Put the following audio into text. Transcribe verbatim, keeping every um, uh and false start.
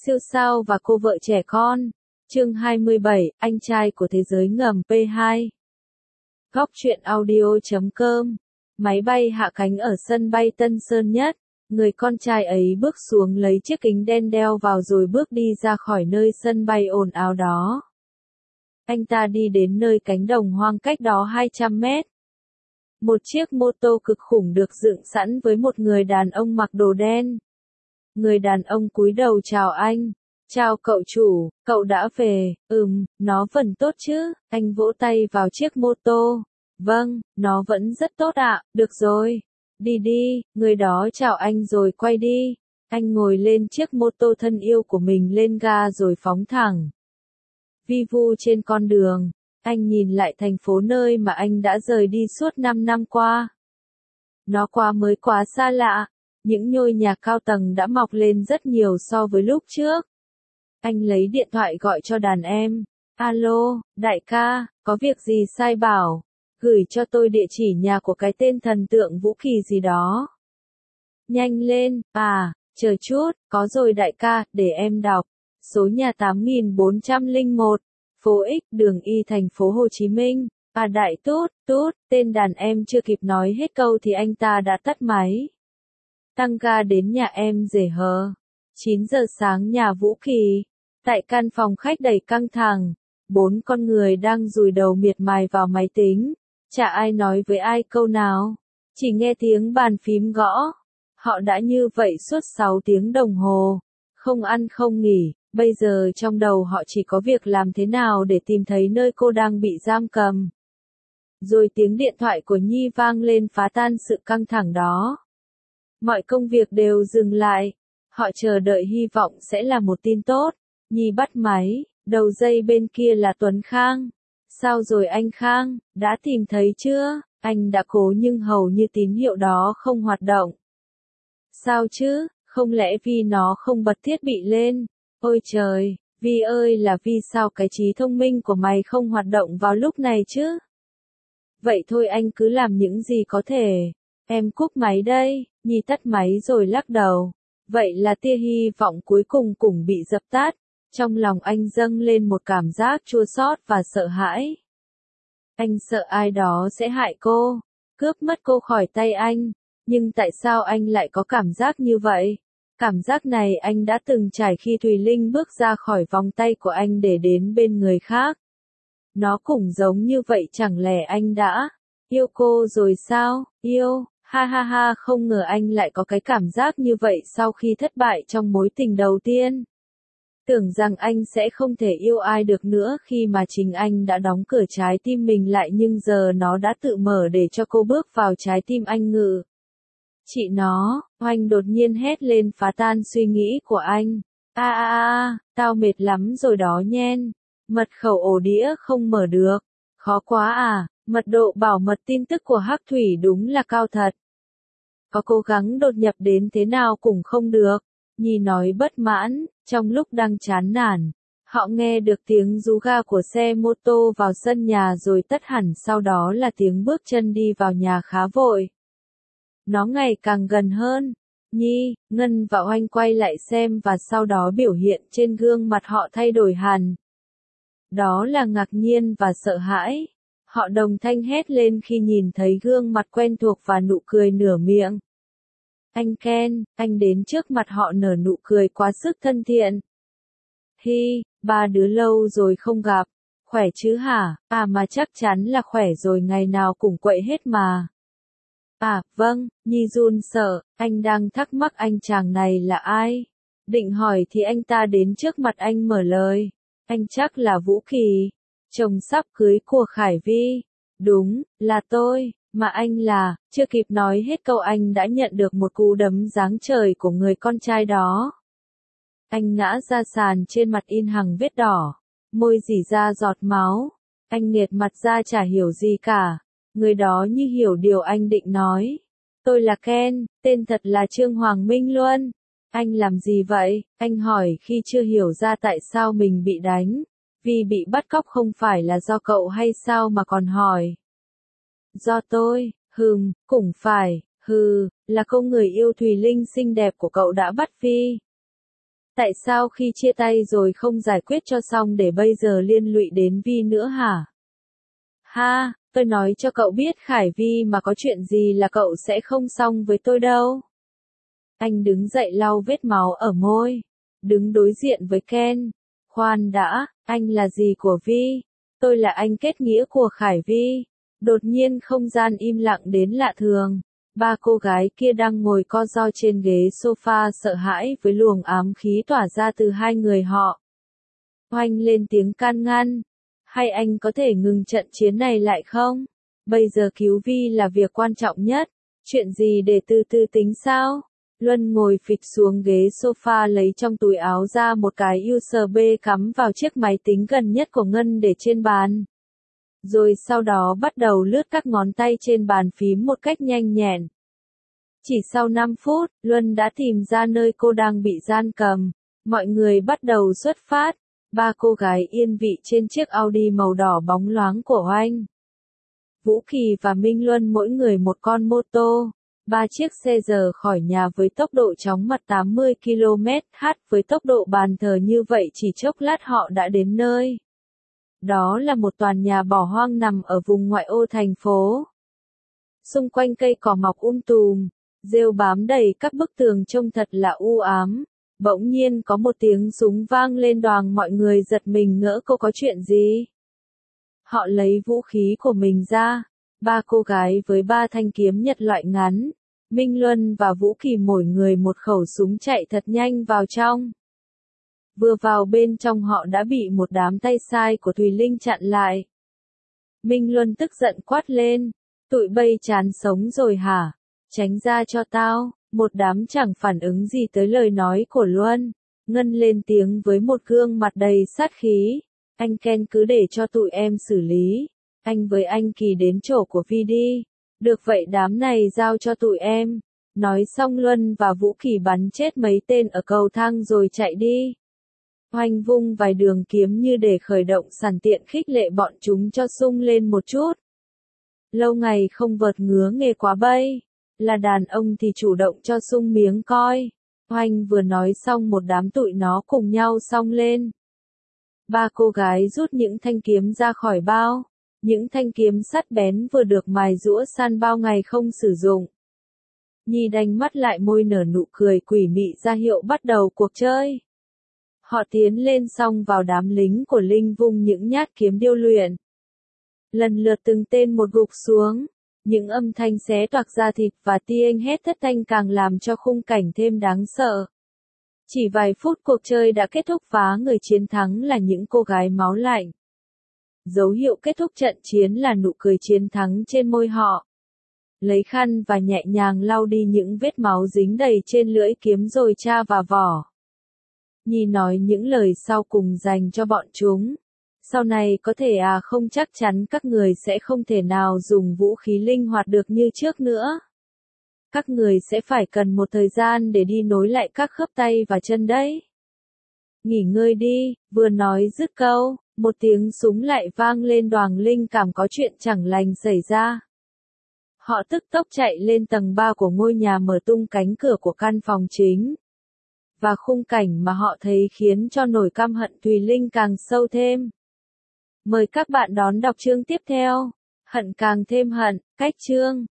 siêu sao và cô vợ trẻ con. Chương hai mươi bảy, anh trai của thế giới ngầm P hai. Góc truyện audio chấm com. Máy bay hạ cánh ở sân bay Tân Sơn Nhất. Người con trai ấy bước xuống lấy chiếc kính đen đeo vào rồi bước đi ra khỏi nơi sân bay ồn ào đó. Anh ta đi đến nơi cánh đồng hoang cách đó hai trăm mét. Một chiếc mô tô cực khủng được dựng sẵn với một người đàn ông mặc đồ đen. Người đàn ông cúi đầu chào anh. Chào cậu chủ, cậu đã về, ừm, nó vẫn tốt chứ, anh vỗ tay vào chiếc mô tô. Vâng, nó vẫn rất tốt ạ, được rồi. Đi đi, người đó chào anh rồi quay đi. Anh ngồi lên chiếc mô tô thân yêu của mình lên ga rồi phóng thẳng. Vi vu trên con đường, anh nhìn lại thành phố nơi mà anh đã rời đi suốt năm năm qua. Nó quá mới quá xa lạ, những ngôi nhà cao tầng đã mọc lên rất nhiều so với lúc trước. Anh lấy điện thoại gọi cho đàn em. Alo, đại ca, có việc gì sai bảo? Gửi cho tôi địa chỉ nhà của cái tên thần tượng Vũ Kỳ gì đó. Nhanh lên, à, chờ chút, có rồi đại ca, để em đọc. Số nhà tám nghìn bốn trăm lẻ một, phố X, đường Y thành phố Hồ Chí Minh. À đại tút, tút, tên đàn em chưa kịp nói hết câu thì anh ta đã tắt máy. Tăng ga đến nhà em rể hờ. chín giờ sáng nhà Vũ Kỳ. Tại căn phòng khách đầy căng thẳng, bốn con người đang dùi đầu miệt mài vào máy tính. Chả ai nói với ai câu nào. Chỉ nghe tiếng bàn phím gõ. Họ đã như vậy suốt sáu tiếng đồng hồ. Không ăn không nghỉ. Bây giờ trong đầu họ chỉ có việc làm thế nào để tìm thấy nơi cô đang bị giam cầm. Rồi tiếng điện thoại của Nhi vang lên phá tan sự căng thẳng đó. Mọi công việc đều dừng lại. Họ chờ đợi hy vọng sẽ là một tin tốt. Nhi bắt máy, đầu dây bên kia là Tuấn Khang. Sao rồi anh Khang, đã tìm thấy chưa? Anh đã cố nhưng hầu như tín hiệu đó không hoạt động. Sao chứ, không lẽ vì nó không bật thiết bị lên? Ôi trời, Vi ơi là vì sao cái trí thông minh của mày không hoạt động vào lúc này chứ? Vậy thôi anh cứ làm những gì có thể. Em cúp máy đây, Nhi tắt máy rồi lắc đầu. Vậy là tia hy vọng cuối cùng cũng bị dập tắt. Trong lòng anh dâng lên một cảm giác chua xót và sợ hãi. Anh sợ ai đó sẽ hại cô, cướp mất cô khỏi tay anh. Nhưng tại sao anh lại có cảm giác như vậy? Cảm giác này anh đã từng trải khi Thùy Linh bước ra khỏi vòng tay của anh để đến bên người khác. Nó cũng giống như vậy, chẳng lẽ anh đã yêu cô rồi sao? Yêu, ha ha ha, không ngờ anh lại có cái cảm giác như vậy sau khi thất bại trong mối tình đầu tiên. Tưởng rằng anh sẽ không thể yêu ai được nữa khi mà chính anh đã đóng cửa trái tim mình lại, nhưng giờ nó đã tự mở để cho cô bước vào trái tim anh ngự. Chị nó, anh đột nhiên hét lên phá tan suy nghĩ của anh. A a a, tao mệt lắm rồi đó nhen. Mật khẩu ổ đĩa không mở được. Khó quá à, mật độ bảo mật tin tức của Hắc Thủy đúng là cao thật. Có cố gắng đột nhập đến thế nào cũng không được. Nhi nói bất mãn. Trong lúc đang chán nản, họ nghe được tiếng rú ga của xe mô tô vào sân nhà rồi tất hẳn sau đó là tiếng bước chân đi vào nhà khá vội. Nó ngày càng gần hơn. Nhi, Ngân và Oanh quay lại xem và sau đó biểu hiện trên gương mặt họ thay đổi hẳn. Đó là ngạc nhiên và sợ hãi. Họ đồng thanh hét lên khi nhìn thấy gương mặt quen thuộc và nụ cười nửa miệng. Anh Ken, anh đến trước mặt họ nở nụ cười quá sức thân thiện. Hi, ba đứa lâu rồi không gặp, khỏe chứ hả? À mà chắc chắn là khỏe rồi, ngày nào cũng quậy hết mà. À, vâng, Nhi run sợ, anh đang thắc mắc anh chàng này là ai? Định hỏi thì anh ta đến trước mặt anh mở lời. Anh chắc là Vũ Kỳ, chồng sắp cưới của Khải Vi. Đúng, là tôi. Mà anh là, chưa kịp nói hết câu anh đã nhận được một cú đấm giáng trời của người con trai đó. Anh ngã ra sàn, trên mặt in hằn vết đỏ, môi rỉ ra giọt máu. Anh nghiệt mặt ra chả hiểu gì cả. Người đó như hiểu điều anh định nói. Tôi là Ken, tên thật là Trương Hoàng Minh Luân. Anh làm gì vậy? Anh hỏi khi chưa hiểu ra tại sao mình bị đánh. Vì bị bắt cóc không phải là do cậu hay sao mà còn hỏi. Do tôi, hừm, cũng phải, hừ, là cô người yêu Thùy Linh xinh đẹp của cậu đã bắt Phi. Tại sao khi chia tay rồi không giải quyết cho xong để bây giờ liên lụy đến Vi nữa hả? Ha, tôi nói cho cậu biết Khải Vi mà có chuyện gì là cậu sẽ không xong với tôi đâu. Anh đứng dậy lau vết máu ở môi, đứng đối diện với Ken. Khoan đã, anh là gì của Vi? Tôi là anh kết nghĩa của Khải Vi. Đột nhiên không gian im lặng đến lạ thường. Ba cô gái kia đang ngồi co ro trên ghế sofa sợ hãi với luồng ám khí tỏa ra từ hai người họ. Oanh lên tiếng can ngăn. Hay anh có thể ngừng trận chiến này lại không? Bây giờ cứu Vi là việc quan trọng nhất. Chuyện gì để từ từ tính sao? Luân ngồi phịch xuống ghế sofa lấy trong túi áo ra một cái u ét bê cắm vào chiếc máy tính gần nhất của Ngân để trên bàn. Rồi sau đó bắt đầu lướt các ngón tay trên bàn phím một cách nhanh nhẹn. Chỉ sau năm phút, Luân đã tìm ra nơi cô đang bị giam cầm. Mọi người bắt đầu xuất phát. Ba cô gái yên vị trên chiếc Audi màu đỏ bóng loáng của Oanh. Vũ Kỳ và Minh Luân mỗi người một con mô tô. Ba chiếc xe rời khỏi nhà với tốc độ chóng mặt tám mươi ki lô mét trên giờ với tốc độ bàn thờ như vậy chỉ chốc lát họ đã đến nơi. Đó là một tòa nhà bỏ hoang nằm ở vùng ngoại ô thành phố. Xung quanh cây cỏ mọc um tùm, rêu bám đầy các bức tường trông thật là u ám. Bỗng nhiên có một tiếng súng vang lên đoàng, mọi người giật mình ngỡ cô có chuyện gì. Họ lấy vũ khí của mình ra. Ba cô gái với ba thanh kiếm nhật loại ngắn. Minh Luân và Vũ Kỳ mỗi người một khẩu súng chạy thật nhanh vào trong. Vừa vào bên trong họ đã bị một đám tay sai của Thùy Linh chặn lại. Minh Luân tức giận quát lên. Tụi bay chán sống rồi hả? Tránh ra cho tao. Một đám chẳng phản ứng gì tới lời nói của Luân. Ngân lên tiếng với một gương mặt đầy sát khí. Anh Ken cứ để cho tụi em xử lý. Anh với anh Kỳ đến chỗ của Vi đi. Được vậy đám này giao cho tụi em. Nói xong Luân và Vũ Kỳ bắn chết mấy tên ở cầu thang rồi chạy đi. Oanh vung vài đường kiếm như để khởi động sẵn tiện khích lệ bọn chúng cho sung lên một chút. Lâu ngày không vợt ngứa nghề quá bay. Là đàn ông thì chủ động cho sung miếng coi. Oanh vừa nói xong một đám tụi nó cùng nhau xông lên. Ba cô gái rút những thanh kiếm ra khỏi bao. Những thanh kiếm sắt bén vừa được mài giũa săn bao ngày không sử dụng. Nhi đanh mắt lại môi nở nụ cười quỷ mị ra hiệu bắt đầu cuộc chơi. Họ tiến lên xông vào đám lính của Linh vung những nhát kiếm điêu luyện. Lần lượt từng tên một gục xuống. Những âm thanh xé toạc da thịt và tiếng hét thất thanh càng làm cho khung cảnh thêm đáng sợ. Chỉ vài phút cuộc chơi đã kết thúc và người chiến thắng là những cô gái máu lạnh. Dấu hiệu kết thúc trận chiến là nụ cười chiến thắng trên môi họ. Lấy khăn và nhẹ nhàng lau đi những vết máu dính đầy trên lưỡi kiếm rồi tra vào vỏ. Nhi nói những lời sau cùng dành cho bọn chúng. Sau này có thể à không chắc chắn các người sẽ không thể nào dùng vũ khí linh hoạt được như trước nữa. Các người sẽ phải cần một thời gian để đi nối lại các khớp tay và chân đấy. Nghỉ ngơi đi, vừa nói dứt câu, một tiếng súng lại vang lên đoàng linh cảm có chuyện chẳng lành xảy ra. Họ tức tốc chạy lên tầng ba của ngôi nhà mở tung cánh cửa của căn phòng chính. Và khung cảnh mà họ thấy khiến cho nỗi căm hận Thùy Linh càng sâu thêm. Mời các bạn đón đọc chương tiếp theo. Hận càng thêm hận, cách chương.